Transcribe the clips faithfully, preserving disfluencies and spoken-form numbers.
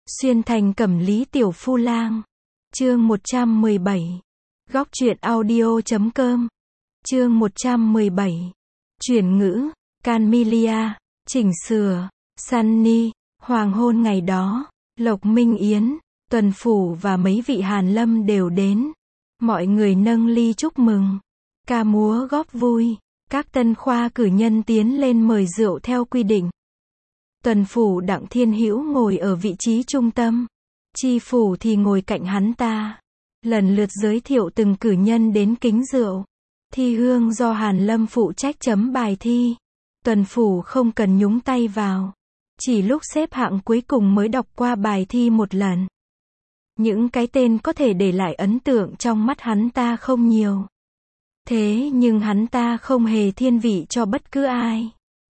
Xuyên thành Cẩm Lý Tiểu Phu Lang. Chương một trăm mười bảy. Góc truyện audio chấm com. Chương một trăm mười bảy. Chuyển ngữ, Camellia, chỉnh sửa, Sunny, hoàng hôn ngày đó, Lộc Minh Yến, Tuần Phủ và mấy vị Hàn Lâm đều đến. Mọi người nâng ly chúc mừng, ca múa góp vui, các tân khoa cử nhân tiến lên mời rượu theo quy định. Tuần Phủ Đặng Thiên Hữu ngồi ở vị trí trung tâm, Tri Phủ thì ngồi cạnh hắn ta, lần lượt giới thiệu từng cử nhân đến kính rượu. Thi hương do Hàn Lâm phụ trách chấm bài thi, Tuần Phủ không cần nhúng tay vào, chỉ lúc xếp hạng cuối cùng mới đọc qua bài thi một lần. Những cái tên có thể để lại ấn tượng trong mắt hắn ta không nhiều. Thế nhưng hắn ta không hề thiên vị cho bất cứ ai.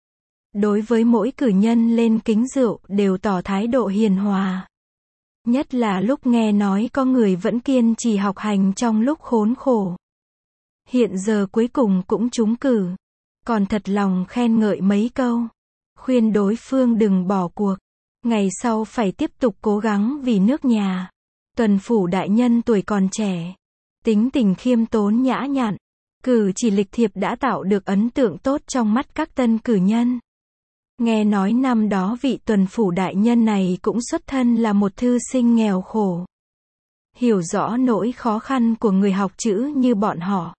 Đối với mỗi cử nhân lên kính rượu đều tỏ thái độ hiền hòa. Nhất là lúc nghe nói có người vẫn kiên trì học hành trong lúc khốn khổ. Hiện giờ cuối cùng cũng trúng cử. Còn thật lòng khen ngợi mấy câu. Khuyên đối phương đừng bỏ cuộc. Ngày sau phải tiếp tục cố gắng vì nước nhà. Tuần Phủ đại nhân tuổi còn trẻ. Tính tình khiêm tốn nhã nhặn. Cử chỉ lịch thiệp đã tạo được ấn tượng tốt trong mắt các tân cử nhân. Nghe nói năm đó vị Tuần Phủ đại nhân này cũng xuất thân là một thư sinh nghèo khổ. Hiểu rõ nỗi khó khăn của người học chữ như bọn họ.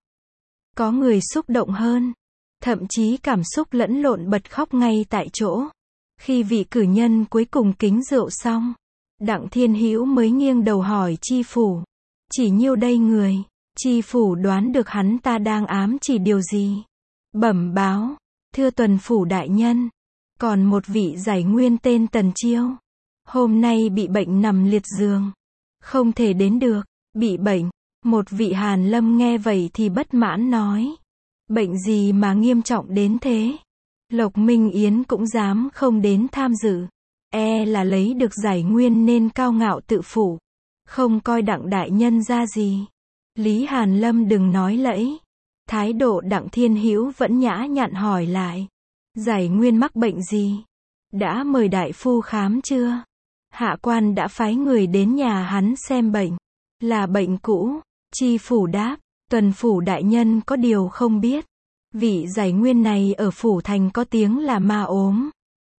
Có người xúc động hơn. Thậm chí cảm xúc lẫn lộn bật khóc ngay tại chỗ. Khi vị cử nhân cuối cùng kính rượu xong, Đặng Thiên Hữu mới nghiêng đầu hỏi Tri Phủ. Chỉ nhiêu đây người? Tri Phủ đoán được hắn ta đang ám chỉ điều gì. Bẩm báo, thưa Tuần Phủ đại nhân. Còn một vị giải nguyên tên Tần Chiêu. Hôm nay bị bệnh nằm liệt giường. Không thể đến được. Bị bệnh. Một vị Hàn Lâm nghe vậy thì bất mãn nói. Bệnh gì mà nghiêm trọng đến thế? Lộc Minh Yến cũng dám không đến tham dự. E là lấy được giải nguyên nên cao ngạo tự phụ. Không coi Đặng đại nhân ra gì. Lý Hàn Lâm đừng nói lẫy. Thái độ Đặng Thiên Hữu vẫn nhã nhặn hỏi lại. Giải nguyên mắc bệnh gì? Đã mời đại phu khám chưa? Hạ quan đã phái người đến nhà hắn xem bệnh. Là bệnh cũ. Tri Phủ đáp. Tuần Phủ đại nhân có điều không biết. Vị giải nguyên này ở Phủ Thành có tiếng là ma ốm.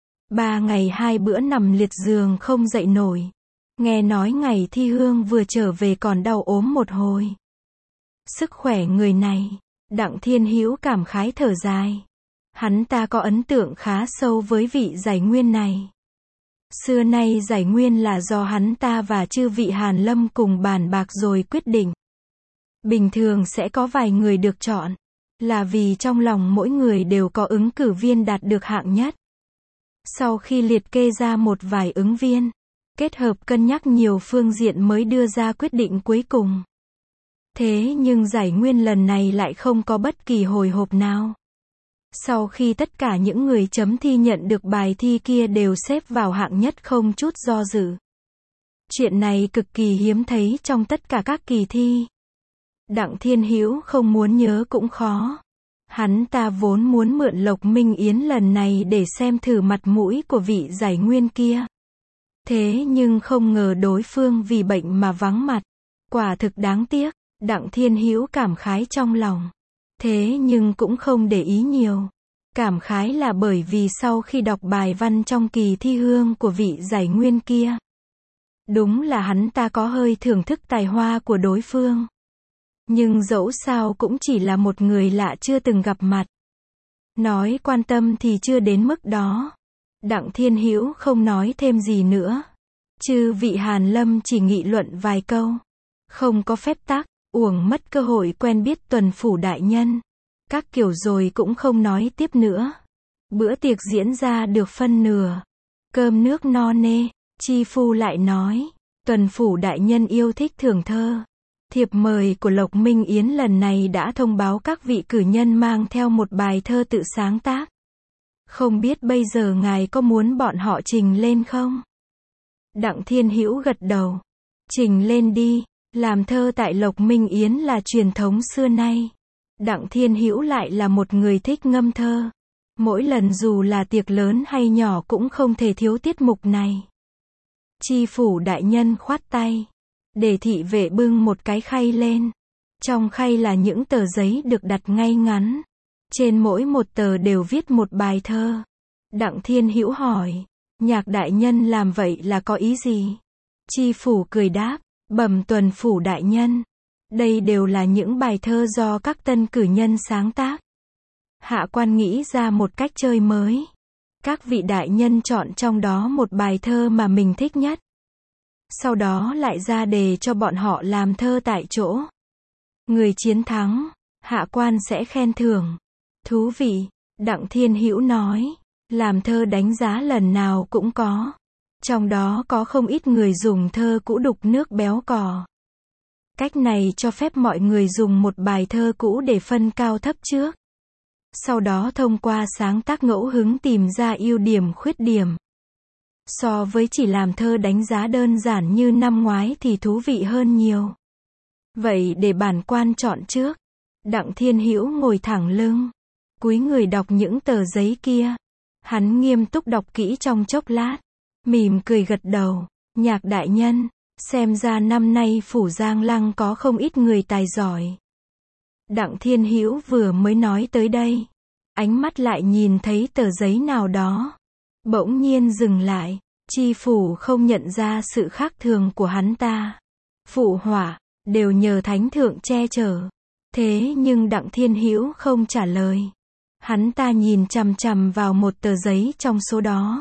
Ba ngày hai bữa nằm liệt giường không dậy nổi. Nghe nói ngày thi hương vừa trở về còn đau ốm một hồi. Sức khỏe người này. Đặng Thiên Hữu cảm khái thở dài. Hắn ta có ấn tượng khá sâu với vị giải nguyên này. Xưa nay giải nguyên là do hắn ta và chư vị Hàn Lâm cùng bàn bạc rồi quyết định. Bình thường sẽ có vài người được chọn. Là vì trong lòng mỗi người đều có ứng cử viên đạt được hạng nhất. Sau khi liệt kê ra một vài ứng viên, kết hợp cân nhắc nhiều phương diện mới đưa ra quyết định cuối cùng. Thế nhưng giải nguyên lần này lại không có bất kỳ hồi hộp nào. Sau khi tất cả những người chấm thi nhận được bài thi kia đều xếp vào hạng nhất không chút do dự. Chuyện này cực kỳ hiếm thấy trong tất cả các kỳ thi. Đặng Thiên Hữu không muốn nhớ cũng khó. Hắn ta vốn muốn mượn Lộc Minh Yến lần này để xem thử mặt mũi của vị giải nguyên kia. Thế nhưng không ngờ đối phương vì bệnh mà vắng mặt. Quả thực đáng tiếc. Đặng Thiên Hữu cảm khái trong lòng. Thế nhưng cũng không để ý nhiều. Cảm khái là bởi vì sau khi đọc bài văn trong kỳ thi hương của vị giải nguyên kia. Đúng là hắn ta có hơi thưởng thức tài hoa của đối phương. Nhưng dẫu sao cũng chỉ là một người lạ chưa từng gặp mặt. Nói quan tâm thì chưa đến mức đó. Đặng Thiên Hữu không nói thêm gì nữa. Chư vị Hàn Lâm chỉ nghị luận vài câu. Không có phép tắc, uổng mất cơ hội quen biết Tuần Phủ đại nhân. Các kiểu rồi cũng không nói tiếp nữa. Bữa tiệc diễn ra được phân nửa. Cơm nước no nê, Tri Phu lại nói. Tuần Phủ đại nhân yêu thích thưởng thơ. Thiệp mời của Lộc Minh Yến lần này đã thông báo các vị cử nhân mang theo một bài thơ tự sáng tác. Không biết bây giờ ngài có muốn bọn họ trình lên không? Đặng Thiên Hữu gật đầu. Trình lên đi, làm thơ tại Lộc Minh Yến là truyền thống xưa nay. Đặng Thiên Hữu lại là một người thích ngâm thơ. Mỗi lần dù là tiệc lớn hay nhỏ cũng không thể thiếu tiết mục này. Chi phủ đại nhân khoát tay, để thị vệ bưng một cái khay lên. Trong khay là những tờ giấy được đặt ngay ngắn. Trên mỗi một tờ đều viết một bài thơ. Đặng Thiên Hữu hỏi, Nhạc đại nhân làm vậy là có ý gì? Chi phủ cười đáp, bẩm tuần phủ đại nhân. Đây đều là những bài thơ do các tân cử nhân sáng tác. Hạ quan nghĩ ra một cách chơi mới. Các vị đại nhân chọn trong đó một bài thơ mà mình thích nhất. Sau đó lại ra đề cho bọn họ làm thơ tại chỗ. Người chiến thắng, hạ quan sẽ khen thưởng. Thú vị, Đặng Thiên Hữu nói. Làm thơ đánh giá lần nào cũng có. Trong đó có không ít người dùng thơ cũ đục nước béo cò. Cách này cho phép mọi người dùng một bài thơ cũ để phân cao thấp trước. Sau đó thông qua sáng tác ngẫu hứng tìm ra ưu điểm khuyết điểm. So với chỉ làm thơ đánh giá đơn giản như năm ngoái thì thú vị hơn nhiều. Vậy để bản quan chọn trước. Đặng Thiên Hữu ngồi thẳng lưng, cúi người đọc những tờ giấy kia. Hắn nghiêm túc đọc kỹ trong chốc lát, mỉm cười gật đầu. Nhạc đại nhân, xem ra năm nay phủ Giang Lăng có không ít người tài giỏi. Đặng Thiên Hữu vừa mới nói tới đây, ánh mắt lại nhìn thấy tờ giấy nào đó, bỗng nhiên dừng lại. Chi phủ không nhận ra sự khác thường của hắn ta. Phụ họa, đều nhờ thánh thượng che chở. Thế nhưng Đặng Thiên Hữu không trả lời. Hắn ta nhìn chằm chằm vào một tờ giấy trong số đó.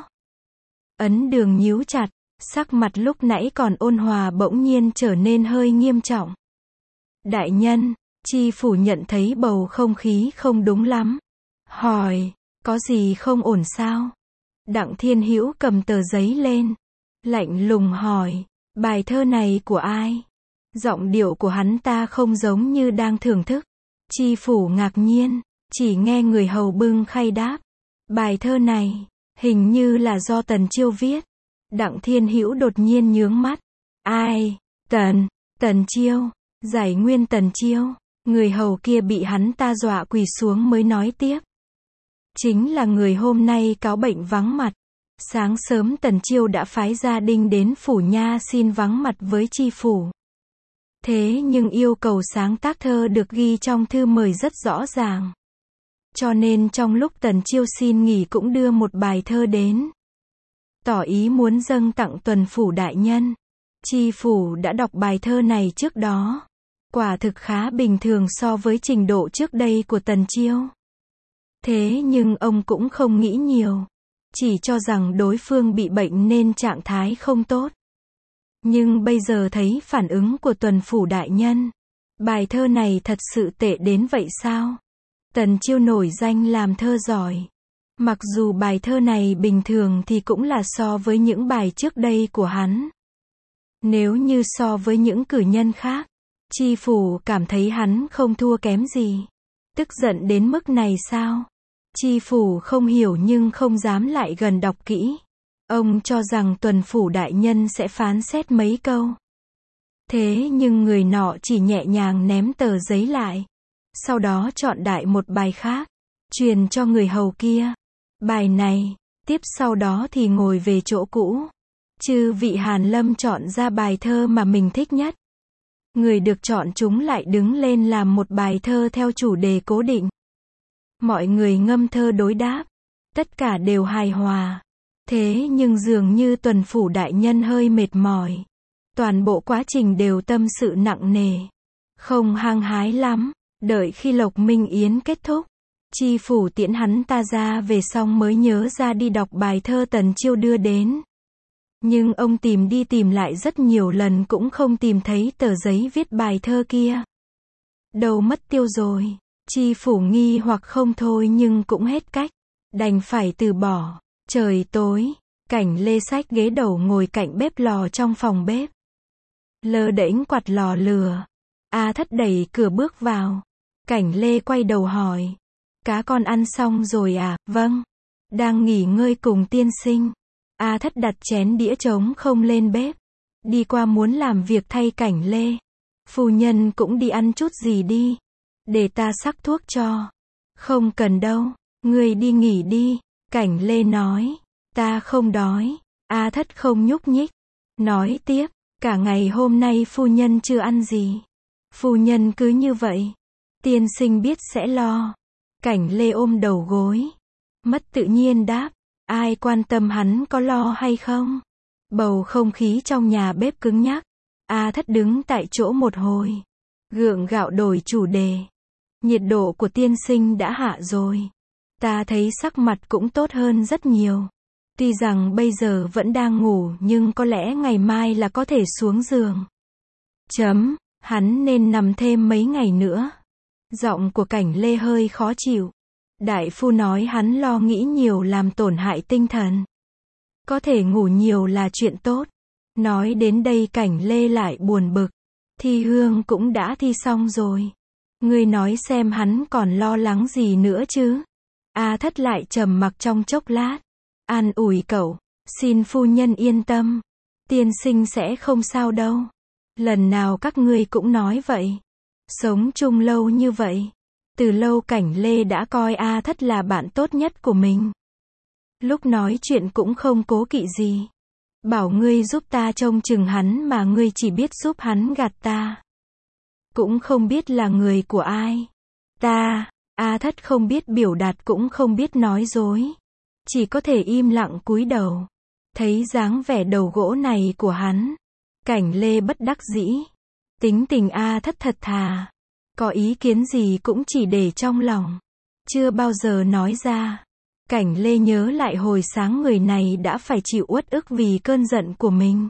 Ấn Đường nhíu chặt, sắc mặt lúc nãy còn ôn hòa bỗng nhiên trở nên hơi nghiêm trọng. Đại nhân, chi phủ nhận thấy bầu không khí không đúng lắm. Hỏi, có gì không ổn sao? Đặng Thiên Hữu cầm tờ giấy lên, lạnh lùng hỏi, bài thơ này của ai? Giọng điệu của hắn ta không giống như đang thưởng thức. Chi phủ ngạc nhiên, chỉ nghe người hầu bưng khay đáp, bài thơ này, hình như là do Tần Chiêu viết. Đặng Thiên Hữu đột nhiên nhướng mắt. Ai? Tần, Tần Chiêu, giải nguyên Tần Chiêu. Người hầu kia bị hắn ta dọa quỳ xuống mới nói tiếp. Chính là người hôm nay cáo bệnh vắng mặt. Sáng sớm Tần Chiêu đã phái gia đình đến phủ nha xin vắng mặt với chi phủ. Thế nhưng yêu cầu sáng tác thơ được ghi trong thư mời rất rõ ràng. Cho nên trong lúc Tần Chiêu xin nghỉ cũng đưa một bài thơ đến. Tỏ ý muốn dâng tặng tuần phủ đại nhân. Chi phủ đã đọc bài thơ này trước đó. Quả thực khá bình thường so với trình độ trước đây của Tần Chiêu. Thế nhưng ông cũng không nghĩ nhiều. Chỉ cho rằng đối phương bị bệnh nên trạng thái không tốt. Nhưng bây giờ thấy phản ứng của tuần phủ đại nhân. Bài thơ này thật sự tệ đến vậy sao? Tần Chiêu nổi danh làm thơ giỏi. Mặc dù bài thơ này bình thường thì cũng là so với những bài trước đây của hắn. Nếu như so với những cử nhân khác, chi phủ cảm thấy hắn không thua kém gì. Tức giận đến mức này sao? Chi phủ không hiểu nhưng không dám lại gần đọc kỹ. Ông cho rằng tuần phủ đại nhân sẽ phán xét mấy câu. Thế nhưng người nọ chỉ nhẹ nhàng ném tờ giấy lại. Sau đó chọn đại một bài khác, truyền cho người hầu kia. Bài này, tiếp sau đó thì ngồi về chỗ cũ. Chư vị Hàn Lâm chọn ra bài thơ mà mình thích nhất. Người được chọn chúng lại đứng lên làm một bài thơ theo chủ đề cố định. Mọi người ngâm thơ đối đáp. Tất cả đều hài hòa. Thế nhưng dường như tuần phủ đại nhân hơi mệt mỏi. Toàn bộ quá trình đều tâm sự nặng nề. Không hăng hái lắm. Đợi khi Lộc Minh Yến kết thúc, chi phủ tiễn hắn ta ra về xong mới nhớ ra đi đọc bài thơ Tần Chiêu đưa đến. Nhưng ông tìm đi tìm lại rất nhiều lần cũng không tìm thấy tờ giấy viết bài thơ kia. Đâu mất tiêu rồi. Chi phủ nghi hoặc không thôi nhưng cũng hết cách. Đành phải từ bỏ. Trời tối, Cảnh Lê xách ghế đầu ngồi cạnh bếp lò trong phòng bếp. Lơ đễnh quạt lò lửa. A Thất đẩy cửa bước vào. Cảnh Lê quay đầu hỏi. Cá con ăn xong rồi à? Vâng. Đang nghỉ ngơi cùng tiên sinh. A Thất đặt chén đĩa trống không lên bếp. Đi qua muốn làm việc thay Cảnh Lê. Phu nhân cũng đi ăn chút gì đi. Để ta sắc thuốc cho. Không cần đâu. Ngươi đi nghỉ đi. Cảnh Lê nói. Ta không đói. A Thất không nhúc nhích. Nói tiếp, cả ngày hôm nay phu nhân chưa ăn gì. Phu nhân cứ như vậy. Tiên sinh biết sẽ lo. Cảnh Lê ôm đầu gối. Mất tự nhiên đáp, ai quan tâm hắn có lo hay không. Bầu không khí trong nhà bếp cứng nhắc. A Thất đứng tại chỗ một hồi. Gượng gạo đổi chủ đề. Nhiệt độ của tiên sinh đã hạ rồi. Ta thấy sắc mặt cũng tốt hơn rất nhiều. Tuy rằng bây giờ vẫn đang ngủ nhưng có lẽ ngày mai là có thể xuống giường. Chấm, hắn nên nằm thêm mấy ngày nữa. Giọng của Cảnh Lê hơi khó chịu. Đại phu nói hắn lo nghĩ nhiều làm tổn hại tinh thần. Có thể ngủ nhiều là chuyện tốt. Nói đến đây Cảnh Lê lại buồn bực. Thi hương cũng đã thi xong rồi. Ngươi nói xem hắn còn lo lắng gì nữa chứ. A Thất lại trầm mặc trong chốc lát. An ủi cậu, xin phu nhân yên tâm. Tiên sinh sẽ không sao đâu. Lần nào các ngươi cũng nói vậy. Sống chung lâu như vậy. Từ lâu Cảnh Lê đã coi A Thất là bạn tốt nhất của mình. Lúc nói chuyện cũng không cố kỵ gì. Bảo ngươi giúp ta trông chừng hắn mà ngươi chỉ biết giúp hắn gạt ta. Cũng không biết là người của ai. Ta, A Thất không biết biểu đạt cũng không biết nói dối. Chỉ có thể im lặng cúi đầu. Thấy dáng vẻ đầu gỗ này của hắn. Cảnh Lê bất đắc dĩ. Tính tình A Thất thật thà. Có ý kiến gì cũng chỉ để trong lòng. Chưa bao giờ nói ra. Cảnh Lê nhớ lại hồi sáng người này đã phải chịu uất ức vì cơn giận của mình.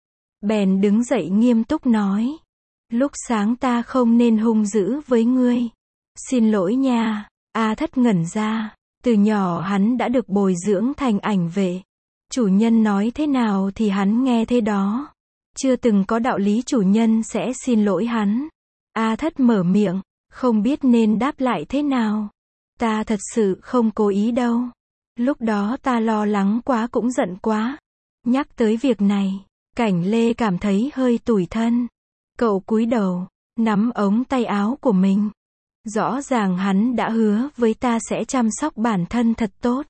Bèn đứng dậy nghiêm túc nói. Lúc sáng ta không nên hung dữ với ngươi. Xin lỗi nha. A Thất ngẩn ra. Từ nhỏ hắn đã được bồi dưỡng thành ảnh vệ. Chủ nhân nói thế nào thì hắn nghe thế đó. Chưa từng có đạo lý chủ nhân sẽ xin lỗi hắn. A Thất mở miệng, không biết nên đáp lại thế nào. Ta thật sự không cố ý đâu. Lúc đó ta lo lắng quá cũng giận quá. Nhắc tới việc này, Cảnh Lê cảm thấy hơi tủi thân. Cậu cúi đầu, nắm ống tay áo của mình. Rõ ràng hắn đã hứa với ta sẽ chăm sóc bản thân thật tốt.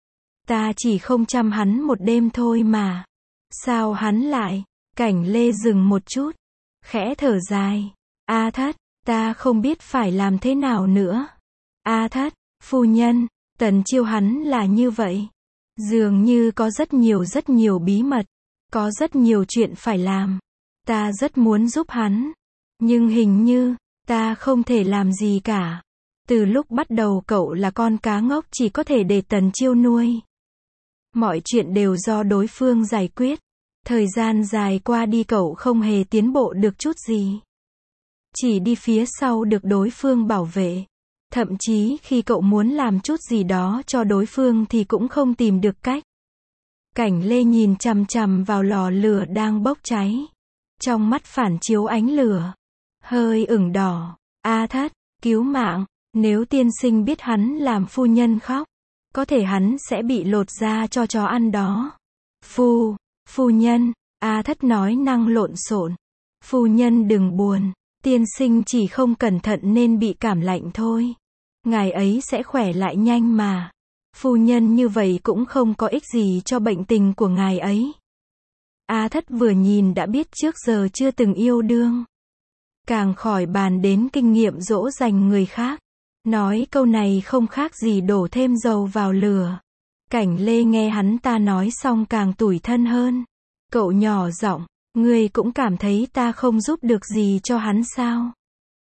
Ta chỉ không chăm hắn một đêm thôi mà. Sao hắn lại? Cảnh Lê dừng một chút. Khẽ thở dài. A Thất, ta không biết phải làm thế nào nữa. A Thất, phu nhân, Tần Chiêu hắn là như vậy. Dường như có rất nhiều rất nhiều bí mật. Có rất nhiều chuyện phải làm. Ta rất muốn giúp hắn. Nhưng hình như, ta không thể làm gì cả. Từ lúc bắt đầu cậu là con cá ngốc chỉ có thể để Tần Chiêu nuôi. Mọi chuyện đều do đối phương giải quyết. Thời gian dài qua đi cậu không hề tiến bộ được chút gì. Chỉ đi phía sau được đối phương bảo vệ. Thậm chí khi cậu muốn làm chút gì đó cho đối phương thì cũng không tìm được cách. Cảnh Lê nhìn chằm chằm vào lò lửa đang bốc cháy. Trong mắt phản chiếu ánh lửa. Hơi ửng đỏ. A Thất, cứu mạng. Nếu tiên sinh biết hắn làm phu nhân khóc. Có thể hắn sẽ bị lột da cho chó ăn đó. Phu, phu nhân. A Thất nói năng lộn xộn. Phu nhân đừng buồn. Tiên sinh chỉ không cẩn thận nên bị cảm lạnh thôi. Ngài ấy sẽ khỏe lại nhanh mà. Phu nhân như vậy cũng không có ích gì cho bệnh tình của ngài ấy. A Thất vừa nhìn đã biết trước giờ chưa từng yêu đương. Càng khỏi bàn đến kinh nghiệm dỗ dành người khác. Nói câu này không khác gì đổ thêm dầu vào lửa. Cảnh Lê nghe hắn ta nói xong càng tủi thân hơn. Cậu nhỏ giọng, ngươi cũng cảm thấy ta không giúp được gì cho hắn sao?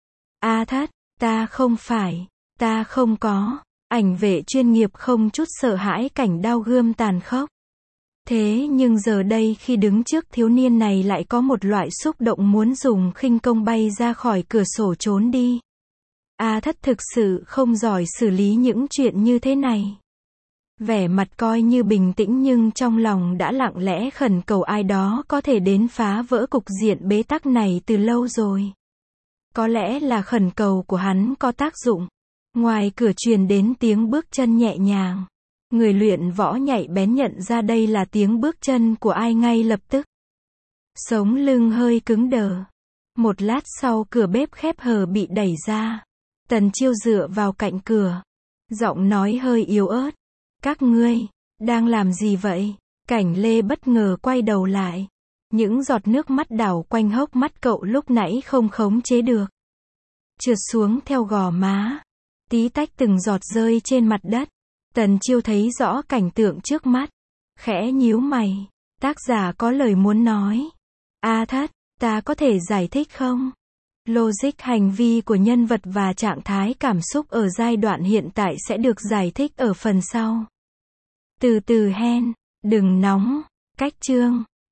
A Thất, ta không phải, ta không có. Ảnh vệ chuyên nghiệp không chút sợ hãi cảnh đao gươm tàn khốc. Thế nhưng giờ đây khi đứng trước thiếu niên này lại có một loại xúc động muốn dùng khinh công bay ra khỏi cửa sổ trốn đi. A Thất thực sự không giỏi xử lý những chuyện như thế này. Vẻ mặt coi như bình tĩnh nhưng trong lòng đã lặng lẽ khẩn cầu ai đó có thể đến phá vỡ cục diện bế tắc này từ lâu rồi. Có lẽ là khẩn cầu của hắn có tác dụng. Ngoài cửa truyền đến tiếng bước chân nhẹ nhàng. Người luyện võ nhạy bén nhận ra đây là tiếng bước chân của ai ngay lập tức. Sống lưng hơi cứng đờ. Một lát sau cửa bếp khép hờ bị đẩy ra. Tần Chiêu dựa vào cạnh cửa. Giọng nói hơi yếu ớt. Các ngươi, đang làm gì vậy? Cảnh Lê bất ngờ quay đầu lại. Những giọt nước mắt đảo quanh hốc mắt cậu lúc nãy không khống chế được. Trượt xuống theo gò má. Tí tách từng giọt rơi trên mặt đất. Tần Chiêu thấy rõ cảnh tượng trước mắt. Khẽ nhíu mày. Tác giả có lời muốn nói. A Thất, ta có thể giải thích không? Logic hành vi của nhân vật và trạng thái cảm xúc ở giai đoạn hiện tại sẽ được giải thích ở phần sau. Từ từ hen, đừng nóng. Cách chương